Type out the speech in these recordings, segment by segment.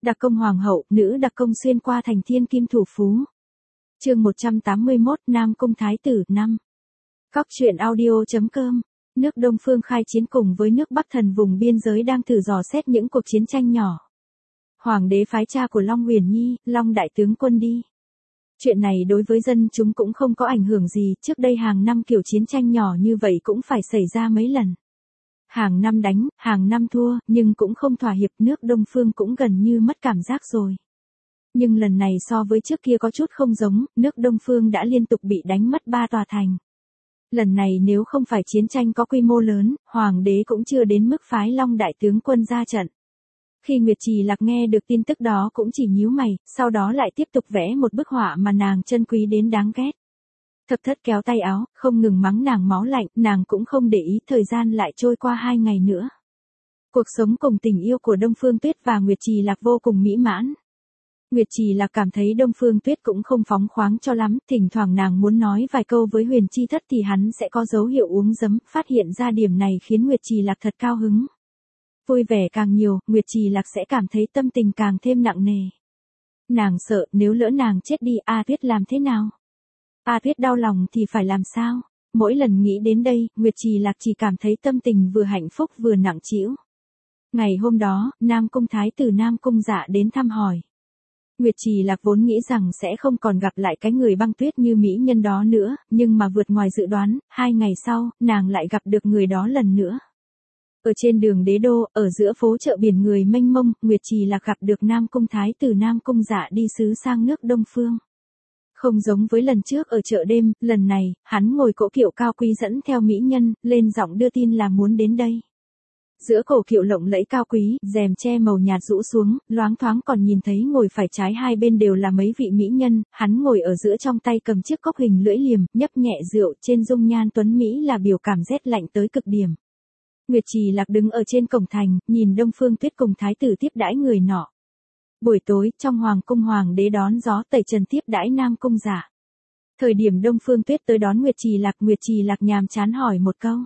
Đặc công hoàng hậu, nữ đặc công xuyên qua thành thiên kim thủ phú. Chương 181, Nam Cung Thái tử, 5. Góc truyện audio.com. Nước Đông Phương khai chiến cùng với nước Bắc Thần vùng biên giới đang thử dò xét những cuộc chiến tranh nhỏ. Hoàng đế phái cha của Long Huyền Nhi, Long đại tướng quân đi. Chuyện này đối với dân chúng cũng không có ảnh hưởng gì, trước đây hàng năm kiểu chiến tranh nhỏ như vậy cũng phải xảy ra mấy lần. Hàng năm đánh, hàng năm thua, nhưng cũng không thỏa hiệp, nước Đông Phương cũng gần như mất cảm giác rồi. Nhưng lần này so với trước kia có chút không giống, nước Đông Phương đã liên tục bị đánh mất 3 tòa thành. Lần này nếu không phải chiến tranh có quy mô lớn, Hoàng đế cũng chưa đến mức phái Long đại tướng quân ra trận. Khi Nguyệt Trì Lạc nghe được tin tức đó cũng chỉ nhíu mày, sau đó lại tiếp tục vẽ một bức họa mà nàng trân quý đến đáng ghét. Thập Thất kéo tay áo, không ngừng mắng nàng máu lạnh, nàng cũng không để ý, thời gian lại trôi qua 2 ngày nữa. Cuộc sống cùng tình yêu của Đông Phương Tuyết và Nguyệt Trì Lạc vô cùng mỹ mãn. Nguyệt Trì Lạc cảm thấy Đông Phương Tuyết cũng không phóng khoáng cho lắm, thỉnh thoảng nàng muốn nói vài câu với Huyền Chi Thất thì hắn sẽ có dấu hiệu uống giấm, phát hiện ra điểm này khiến Nguyệt Trì Lạc thật cao hứng. Vui vẻ càng nhiều, Nguyệt Trì Lạc sẽ cảm thấy tâm tình càng thêm nặng nề. Nàng sợ nếu lỡ nàng chết đi, A Tuyết làm thế nào? A Tuyết đau lòng thì phải làm sao? Mỗi lần nghĩ đến đây, Nguyệt Trì Lạc chỉ cảm thấy tâm tình vừa hạnh phúc vừa nặng trĩu. Ngày hôm đó, Nam Cung Thái tử Nam Cung Dạ đến thăm hỏi. Nguyệt Trì Lạc vốn nghĩ rằng sẽ không còn gặp lại cái người băng tuyết như mỹ nhân đó nữa, nhưng mà vượt ngoài dự đoán, 2 ngày sau, nàng lại gặp được người đó lần nữa. Ở trên đường Đế Đô, ở giữa phố chợ biển người mênh mông, Nguyệt Trì Lạc gặp được Nam Cung Thái tử Nam Cung Dạ đi sứ sang nước Đông Phương. Không giống với lần trước ở chợ đêm, lần này, hắn ngồi cỗ kiệu cao quý dẫn theo mỹ nhân, lên giọng đưa tin là muốn đến đây. Giữa cổ kiệu lộng lẫy cao quý, rèm che màu nhạt rũ xuống, loáng thoáng còn nhìn thấy ngồi phải trái hai bên đều là mấy vị mỹ nhân, hắn ngồi ở giữa trong tay cầm chiếc cốc hình lưỡi liềm, nhấp nhẹ rượu, trên dung nhan tuấn Mỹ là biểu cảm rét lạnh tới cực điểm. Nguyệt Trì Lạc đứng ở trên cổng thành, nhìn Đông Phương Tuyết cùng thái tử tiếp đãi người nọ. Buổi tối, trong hoàng cung hoàng đế đón gió tẩy trần tiếp đãi Nam Cung Dạ. Thời điểm Đông Phương Tuyết tới đón Nguyệt Trì Lạc nhàm chán hỏi một câu.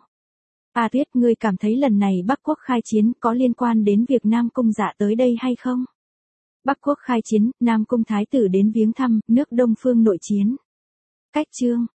A Tuyết, ngươi cảm thấy lần này Bắc Quốc khai chiến có liên quan đến việc Nam Cung Dạ tới đây hay không? Bắc Quốc khai chiến, Nam Cung Thái tử đến viếng thăm, nước Đông Phương nội chiến. Cách chương.